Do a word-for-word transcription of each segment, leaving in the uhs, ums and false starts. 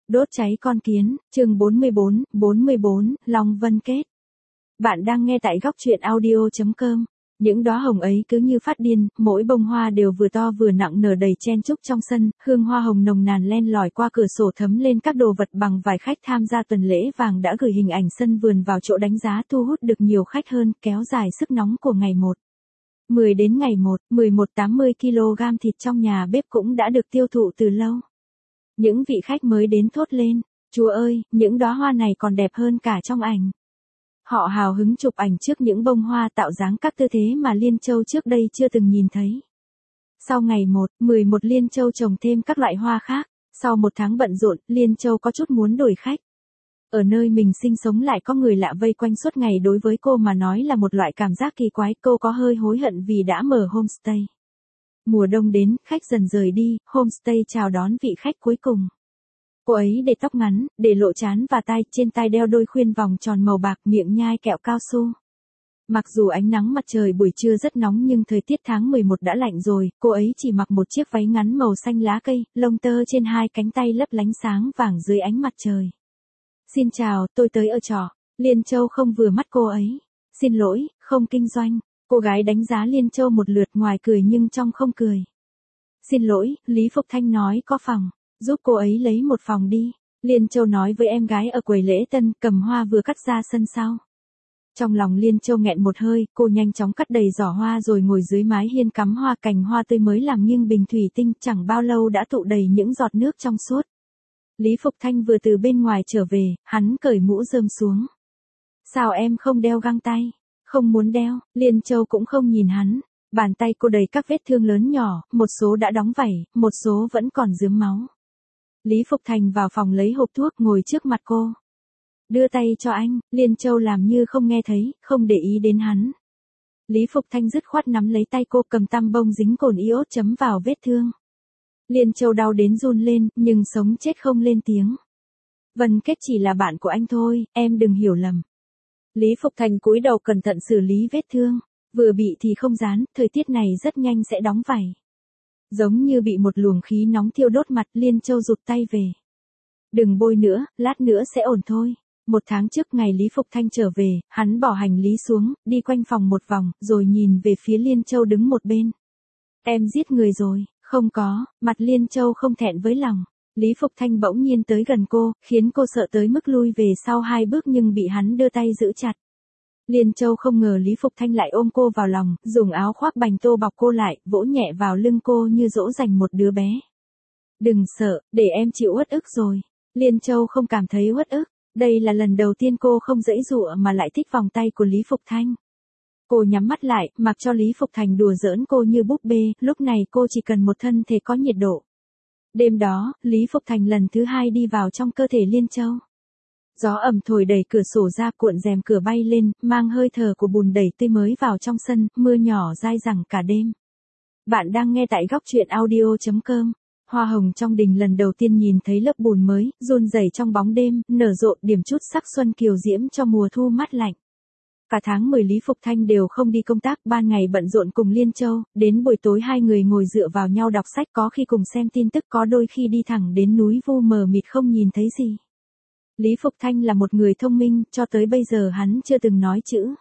Đốt cháy con kiến, chương bốn mươi bốn, bốn mươi bốn, Long Vân kết. Bạn đang nghe tại góc truyện audio.com. Những đóa hồng ấy cứ như phát điên, mỗi bông hoa đều vừa to vừa nặng nở đầy chen chúc trong sân, hương hoa hồng nồng nàn len lỏi qua cửa sổ thấm lên các đồ vật bằng vài khách tham gia tuần lễ vàng đã gửi hình ảnh sân vườn vào chỗ đánh giá thu hút được nhiều khách hơn, kéo dài sức nóng của ngày một. mười đến ngày một, mười một tám mươi ki lô gam thịt trong nhà bếp cũng đã được tiêu thụ từ lâu. Những vị khách mới đến thốt lên, Chúa ơi, những đóa hoa này còn đẹp hơn cả trong ảnh. Họ hào hứng chụp ảnh trước những bông hoa tạo dáng các tư thế mà Liên Châu trước đây chưa từng nhìn thấy. Sau ngày một, mười một Liên Châu trồng thêm các loại hoa khác. Sau một tháng bận rộn, Liên Châu có chút muốn đổi khách. Ở nơi mình sinh sống lại có người lạ vây quanh suốt ngày đối với cô mà nói là một loại cảm giác kỳ quái. Cô có hơi hối hận vì đã mở homestay. Mùa đông đến, khách dần rời đi, homestay chào đón vị khách cuối cùng. Cô ấy để tóc ngắn, để lộ trán và tai, trên tai đeo đôi khuyên vòng tròn màu bạc, miệng nhai kẹo cao su. Mặc dù ánh nắng mặt trời buổi trưa rất nóng nhưng thời tiết tháng mười một đã lạnh rồi, cô ấy chỉ mặc một chiếc váy ngắn màu xanh lá cây, lông tơ trên hai cánh tay lấp lánh sáng vàng dưới ánh mặt trời. Xin chào, tôi tới ở trọ. Liên Châu không vừa mắt cô ấy. Xin lỗi, không kinh doanh. Cô gái đánh giá Liên Châu một lượt, ngoài cười nhưng trong không cười. Xin lỗi, Lý Phục Thanh nói có phòng. Giúp cô ấy lấy một phòng đi. Liên Châu nói với em gái ở quầy lễ tân, cầm hoa vừa cắt ra sân sau. Trong lòng Liên Châu nghẹn một hơi, cô nhanh chóng cắt đầy giỏ hoa rồi ngồi dưới mái hiên cắm hoa, cành hoa tươi mới làm nghiêng bình thủy tinh, chẳng bao lâu đã tụ đầy những giọt nước trong suốt. Lý Phục Thanh vừa từ bên ngoài trở về, hắn cởi mũ rơm xuống. Sao em không đeo găng tay? Không muốn đeo. Liên Châu cũng không nhìn hắn. Bàn tay cô đầy các vết thương lớn nhỏ, một số đã đóng vảy, một số vẫn còn rướm máu. Lý Phục Thành vào phòng lấy hộp thuốc ngồi trước mặt cô. Đưa tay cho anh. Liên Châu làm như không nghe thấy, không để ý đến hắn. Lý Phục Thanh dứt khoát nắm lấy tay cô, cầm tăm bông dính cồn iốt chấm vào vết thương. Liên Châu đau đến run lên, nhưng sống chết không lên tiếng. Vân Kết chỉ là bạn của anh thôi, em đừng hiểu lầm. Lý Phục Thành cúi đầu cẩn thận xử lý vết thương. Vừa bị thì không dán, thời tiết này rất nhanh sẽ đóng vảy. Giống như bị một luồng khí nóng thiêu đốt mặt, Liên Châu rụt tay về. Đừng bôi nữa, lát nữa sẽ ổn thôi. Một tháng trước ngày Lý Phục Thanh trở về, hắn bỏ hành lý xuống, đi quanh phòng một vòng, rồi nhìn về phía Liên Châu đứng một bên. Em giết người rồi, không có, mặt Liên Châu không thẹn với lòng. Lý Phục Thanh bỗng nhiên tới gần cô, khiến cô sợ tới mức lui về sau hai bước nhưng bị hắn đưa tay giữ chặt. Liên Châu không ngờ Lý Phục Thanh lại ôm cô vào lòng, dùng áo khoác bành tô bọc cô lại, vỗ nhẹ vào lưng cô như dỗ dành một đứa bé. Đừng sợ, để em chịu uất ức rồi. Liên Châu không cảm thấy uất ức. Đây là lần đầu tiên cô không giãy giụa mà lại thích vòng tay của Lý Phục Thanh. Cô nhắm mắt lại, mặc cho Lý Phục Thành đùa giỡn cô như búp bê, lúc này cô chỉ cần một thân thể có nhiệt độ. Đêm đó, Lý Phục Thành lần thứ hai đi vào trong cơ thể Liên Châu. Gió ẩm thổi đẩy cửa sổ ra, cuộn rèm cửa bay lên, mang hơi thở của bùn đẩy tươi mới vào trong sân, mưa nhỏ dai dẳng cả đêm. Bạn đang nghe tại góc truyện audio.com. Hoa hồng trong đình lần đầu tiên nhìn thấy lớp bùn mới, run rẩy trong bóng đêm, nở rộ điểm chút sắc xuân kiều diễm cho mùa thu mát lạnh. Cả tháng mười Lý Phục Thanh đều không đi công tác, ban ngày bận rộn cùng Liên Châu, đến buổi tối hai người ngồi dựa vào nhau đọc sách, có khi cùng xem tin tức, có đôi khi đi thẳng đến núi vu mờ mịt không nhìn thấy gì. Lý Phục Thanh là một người thông minh, cho tới bây giờ hắn chưa từng nói chữ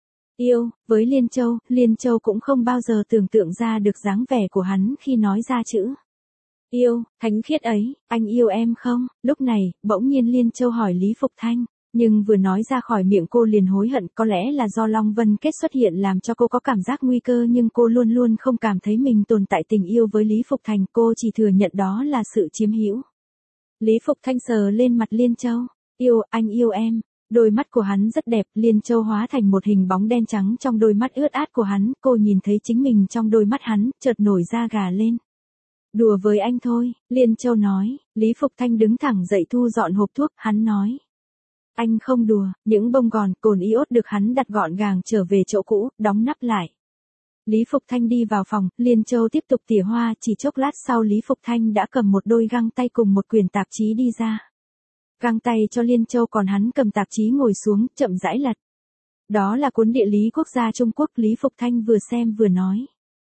yêu với Liên Châu, Liên Châu cũng không bao giờ tưởng tượng ra được dáng vẻ của hắn khi nói ra chữ yêu, thánh khiết ấy, anh yêu em không? Lúc này, bỗng nhiên Liên Châu hỏi Lý Phục Thanh, nhưng vừa nói ra khỏi miệng cô liền hối hận, có lẽ là do Long Vân Kết xuất hiện làm cho cô có cảm giác nguy cơ nhưng cô luôn luôn không cảm thấy mình tồn tại tình yêu với Lý Phục Thành, cô chỉ thừa nhận đó là sự chiếm hữu. Lý Phục Thanh sờ lên mặt Liên Châu, yêu, anh yêu em. Đôi mắt của hắn rất đẹp, Liên Châu hóa thành một hình bóng đen trắng trong đôi mắt ướt át của hắn, cô nhìn thấy chính mình trong đôi mắt hắn, chợt nổi da gà lên. Đùa với anh thôi, Liên Châu nói. Lý Phục Thanh đứng thẳng dậy thu dọn hộp thuốc, hắn nói. Anh không đùa, những bông gòn, cồn iốt được hắn đặt gọn gàng trở về chỗ cũ, đóng nắp lại. Lý Phục Thanh đi vào phòng, Liên Châu tiếp tục tỉa hoa, chỉ chốc lát sau Lý Phục Thanh đã cầm một đôi găng tay cùng một quyển tạp chí đi ra. Găng tay cho Liên Châu còn hắn cầm tạp chí ngồi xuống, chậm rãi lật. Đó là cuốn địa lý quốc gia Trung Quốc, Lý Phục Thanh vừa xem vừa nói.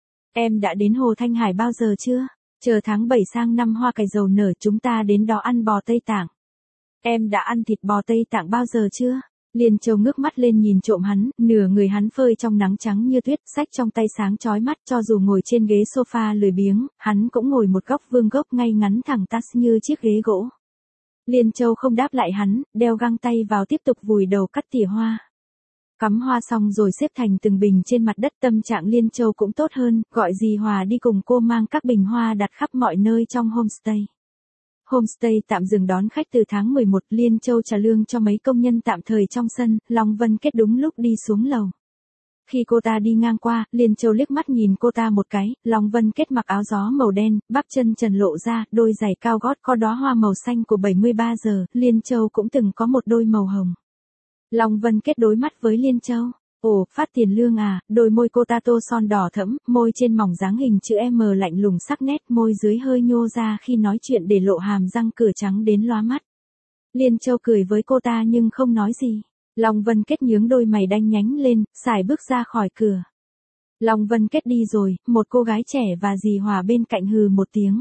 Em đã đến Hồ Thanh Hải bao giờ chưa? Chờ tháng bảy sang năm hoa cải dầu nở chúng ta đến đó ăn bò Tây Tạng. Em đã ăn thịt bò Tây Tạng bao giờ chưa? Liên Châu ngước mắt lên nhìn trộm hắn, nửa người hắn phơi trong nắng trắng như tuyết, sách trong tay sáng chói mắt, cho dù ngồi trên ghế sofa lười biếng, hắn cũng ngồi một góc vương gốc ngay ngắn thẳng tắp như chiếc ghế gỗ. Liên Châu không đáp lại hắn, đeo găng tay vào tiếp tục vùi đầu cắt tỉa hoa. Cắm hoa xong rồi xếp thành từng bình trên mặt đất, tâm trạng Liên Châu cũng tốt hơn, gọi dì Hòa đi cùng cô mang các bình hoa đặt khắp mọi nơi trong homestay. Homestay tạm dừng đón khách từ tháng mười một, Liên Châu trả lương cho mấy công nhân tạm thời trong sân, Long Vân Kết đúng lúc đi xuống lầu. Khi cô ta đi ngang qua, Liên Châu liếc mắt nhìn cô ta một cái, Long Vân Kết mặc áo gió màu đen, bắp chân trần lộ ra, đôi giày cao gót có đóa hoa màu xanh của bảy mươi ba giờ, Liên Châu cũng từng có một đôi màu hồng. Long Vân Kết đối mắt với Liên Châu. Ồ, phát tiền lương à, đôi môi cô ta tô son đỏ thẫm, môi trên mỏng dáng hình chữ M lạnh lùng sắc nét, môi dưới hơi nhô ra khi nói chuyện để lộ hàm răng cửa trắng đến lóa mắt. Liên Châu cười với cô ta nhưng không nói gì. Long Vân Kết nhướng đôi mày đanh nhánh lên, sải bước ra khỏi cửa. Long Vân Kết đi rồi, một cô gái trẻ và dì Hòa bên cạnh hừ một tiếng.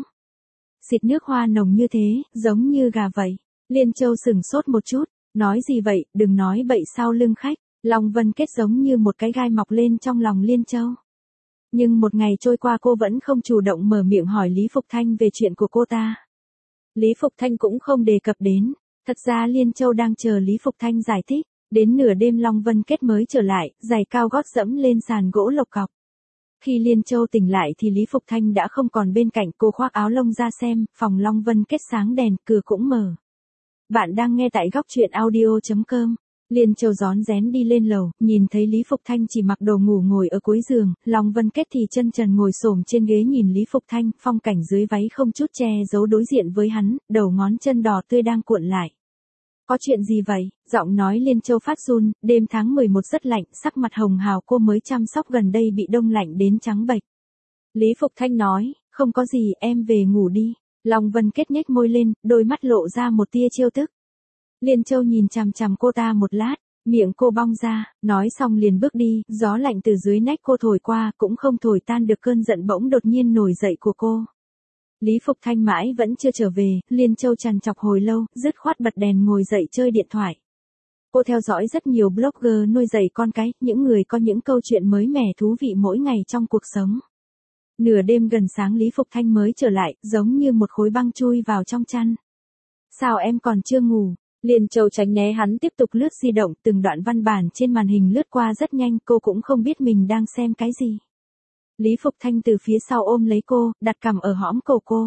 Xịt nước hoa nồng như thế, giống như gà vậy. Liên Châu sửng sốt một chút, nói gì vậy, đừng nói bậy sau lưng khách. Long Vân Kết giống như một cái gai mọc lên trong lòng Liên Châu. Nhưng một ngày trôi qua cô vẫn không chủ động mở miệng hỏi Lý Phục Thanh về chuyện của cô ta. Lý Phục Thanh cũng không đề cập đến. Thật ra Liên Châu đang chờ Lý Phục Thanh giải thích. Đến nửa đêm Long Vân Kết mới trở lại, giày cao gót dẫm lên sàn gỗ lộc cọc. Khi Liên Châu tỉnh lại thì Lý Phục Thanh đã không còn bên cạnh, cô khoác áo lông ra xem, phòng Long Vân Kết sáng đèn, cửa cũng mở. Bạn đang nghe tại góc truyện audio chấm com. Liên Châu rón rén đi lên lầu, nhìn thấy Lý Phục Thanh chỉ mặc đồ ngủ ngồi ở cuối giường, Long Vân Kết thì chân trần ngồi xổm trên ghế nhìn Lý Phục Thanh, phong cảnh dưới váy không chút che giấu đối diện với hắn, đầu ngón chân đỏ tươi đang cuộn lại. Có chuyện gì vậy? Giọng nói Liên Châu phát run, đêm tháng mười một rất lạnh, sắc mặt hồng hào cô mới chăm sóc gần đây bị đông lạnh đến trắng bệch. Lý Phục Thanh nói, không có gì, em về ngủ đi. Long Vân Kết nhếch môi lên, đôi mắt lộ ra một tia trêu tức. Liên Châu nhìn chằm chằm cô ta một lát, miệng cô bong ra, nói xong liền bước đi, gió lạnh từ dưới nách cô thổi qua, cũng không thổi tan được cơn giận bỗng đột nhiên nổi dậy của cô. Lý Phục Thanh mãi vẫn chưa trở về, Liên Châu trằn trọc hồi lâu, dứt khoát bật đèn ngồi dậy chơi điện thoại. Cô theo dõi rất nhiều blogger nuôi dạy con cái, những người có những câu chuyện mới mẻ thú vị mỗi ngày trong cuộc sống. Nửa đêm gần sáng Lý Phục Thanh mới trở lại, giống như một khối băng chui vào trong chăn. Sao em còn chưa ngủ? Liên Châu tránh né hắn tiếp tục lướt di động, từng đoạn văn bản trên màn hình lướt qua rất nhanh, cô cũng không biết mình đang xem cái gì. Lý Phục Thanh từ phía sau ôm lấy cô, đặt cằm ở hõm cổ cô.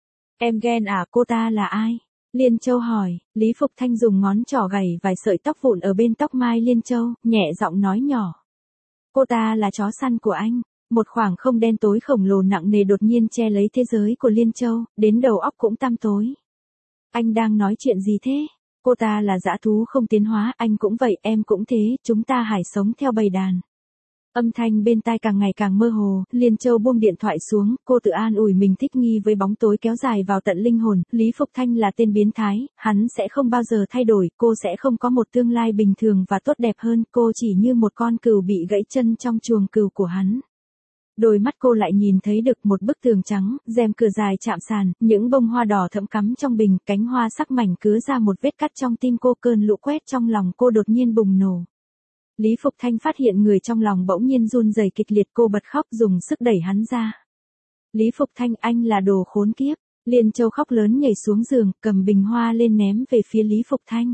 Em ghen à, cô ta là ai? Liên Châu hỏi. Lý Phục Thanh dùng ngón trỏ gảy vài sợi tóc vụn ở bên tóc mai Liên Châu, nhẹ giọng nói nhỏ. Cô ta là chó săn của anh. Một khoảng không đen tối khổng lồ nặng nề đột nhiên che lấy thế giới của Liên Châu, đến đầu óc cũng tăm tối. Anh đang nói chuyện gì thế? Cô ta là dã thú không tiến hóa, anh cũng vậy, em cũng thế, chúng ta hải sống theo bầy đàn. Âm thanh bên tai càng ngày càng mơ hồ, Liên Châu buông điện thoại xuống, cô tự an ủi mình thích nghi với bóng tối kéo dài vào tận linh hồn, Lý Phục Thanh là tên biến thái, hắn sẽ không bao giờ thay đổi, cô sẽ không có một tương lai bình thường và tốt đẹp hơn, cô chỉ như một con cừu bị gãy chân trong chuồng cừu của hắn. Đôi mắt cô lại nhìn thấy được một bức tường trắng, rèm cửa dài chạm sàn, những bông hoa đỏ thẫm cắm trong bình, cánh hoa sắc mảnh cứa ra một vết cắt trong tim cô, cơn lũ quét trong lòng cô đột nhiên bùng nổ. Lý Phục Thanh phát hiện người trong lòng bỗng nhiên run rẩy kịch liệt, cô bật khóc dùng sức đẩy hắn ra. Lý Phục Thanh, anh là đồ khốn kiếp. Liên Châu khóc lớn nhảy xuống giường, cầm bình hoa lên ném về phía Lý Phục Thanh.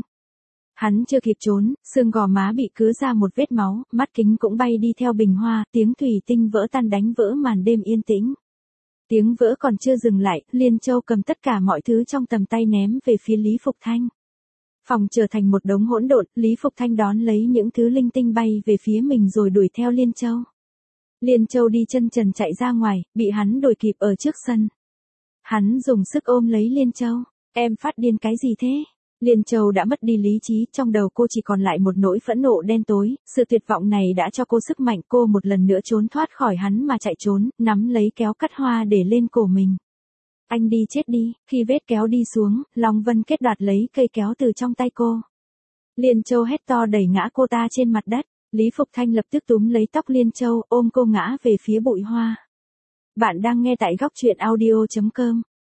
Hắn chưa kịp trốn, xương gò má bị cứa ra một vết máu, mắt kính cũng bay đi theo bình hoa, tiếng thủy tinh vỡ tan đánh vỡ màn đêm yên tĩnh. Tiếng vỡ còn chưa dừng lại, Liên Châu cầm tất cả mọi thứ trong tầm tay ném về phía Lý Phục Thanh. Phòng trở thành một đống hỗn độn, Lý Phục Thanh đón lấy những thứ linh tinh bay về phía mình rồi đuổi theo Liên Châu. Liên Châu đi chân trần chạy ra ngoài, bị hắn đuổi kịp ở trước sân. Hắn dùng sức ôm lấy Liên Châu. Em phát điên cái gì thế? Liên Châu đã mất đi lý trí, trong đầu cô chỉ còn lại một nỗi phẫn nộ đen tối, sự tuyệt vọng này đã cho cô sức mạnh, cô một lần nữa trốn thoát khỏi hắn mà chạy trốn, nắm lấy kéo cắt hoa để lên cổ mình. Anh đi chết đi, khi vết kéo đi xuống, Long Vân Kết đoạt lấy cây kéo từ trong tay cô. Liên Châu hét to đẩy ngã cô ta trên mặt đất, Lý Phục Thanh lập tức túm lấy tóc Liên Châu, ôm cô ngã về phía bụi hoa. Bạn đang nghe tại góc truyện audio chấm com.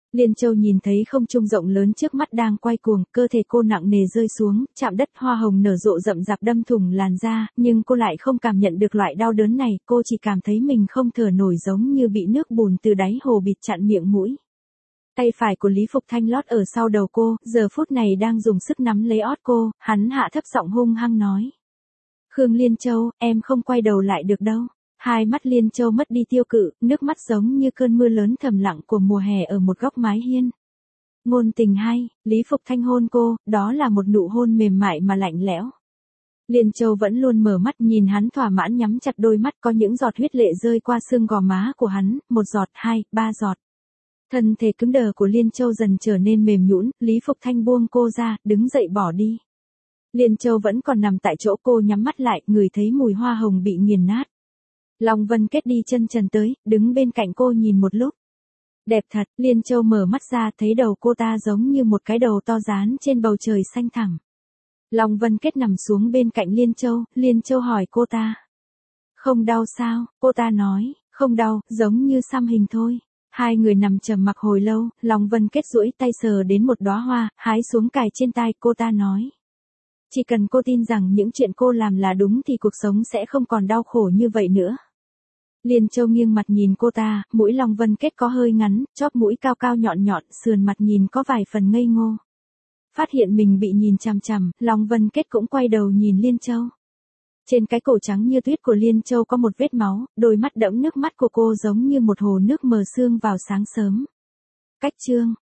Liên Châu nhìn thấy không trung rộng lớn trước mắt đang quay cuồng, cơ thể cô nặng nề rơi xuống, chạm đất, hoa hồng nở rộ rậm rạp đâm thủng làn da, nhưng cô lại không cảm nhận được loại đau đớn này, cô chỉ cảm thấy mình không thở nổi giống như bị nước bùn từ đáy hồ bịt chặn miệng mũi. Tay phải của Lý Phục Thanh lót ở sau đầu cô, giờ phút này đang dùng sức nắm lấy ót cô, hắn hạ thấp giọng hung hăng nói. Khương Liên Châu, em không quay đầu lại được đâu. Hai mắt Liên Châu mất đi tiêu cự, nước mắt giống như cơn mưa lớn thầm lặng của mùa hè ở một góc mái hiên. Ngôn tình hay, Lý Phục Thanh hôn cô, đó là một nụ hôn mềm mại mà lạnh lẽo. Liên Châu vẫn luôn mở mắt nhìn hắn thỏa mãn nhắm chặt đôi mắt, có những giọt huyết lệ rơi qua xương gò má của hắn, một giọt, hai, ba giọt. Thân thể cứng đờ của Liên Châu dần trở nên mềm nhũn, Lý Phục Thanh buông cô ra, đứng dậy bỏ đi. Liên Châu vẫn còn nằm tại chỗ, cô nhắm mắt lại, ngửi thấy mùi hoa hồng bị nghiền nát. Long Vân Kết đi chân trần tới, đứng bên cạnh cô nhìn một lúc. Đẹp thật, Liên Châu mở mắt ra thấy đầu cô ta giống như một cái đầu to dán trên bầu trời xanh thẳm. Long Vân Kết nằm xuống bên cạnh Liên Châu, Liên Châu hỏi cô ta. Không đau sao, cô ta nói, không đau, giống như xăm hình thôi. Hai người nằm trầm mặc hồi lâu, Long Vân Kết duỗi tay sờ đến một đóa hoa, hái xuống cài trên tai, cô ta nói. Chỉ cần cô tin rằng những chuyện cô làm là đúng thì cuộc sống sẽ không còn đau khổ như vậy nữa. Liên Châu nghiêng mặt nhìn cô ta, mũi Long Vân Kết có hơi ngắn, chóp mũi cao cao nhọn nhọn, sườn mặt nhìn có vài phần ngây ngô. Phát hiện mình bị nhìn chằm chằm, Long Vân Kết cũng quay đầu nhìn Liên Châu. Trên cái cổ trắng như tuyết của Liên Châu có một vết máu, đôi mắt đẫm nước mắt của cô giống như một hồ nước mờ sương vào sáng sớm. Cách chương